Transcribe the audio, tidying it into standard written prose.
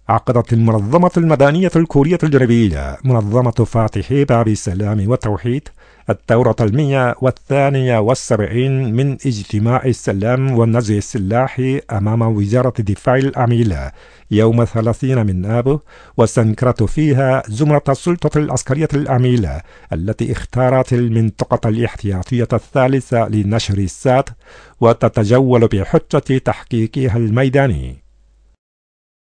عقدت المنظمة المدنية الكورية الجنوبية منظمة فاتحي باب السلام والتوحيد الدورة 172 من اجتماع السلام والنزع السلاحي أمام وزارة الدفاع العميلة يوم 30 من آب، واستنكرت فيها زمرة السلطة العسكرية العميلة التي اختارت المنطقة الاحتياطية الثالثة لنشر السات وتتجول بحجة تحقيقها الميداني.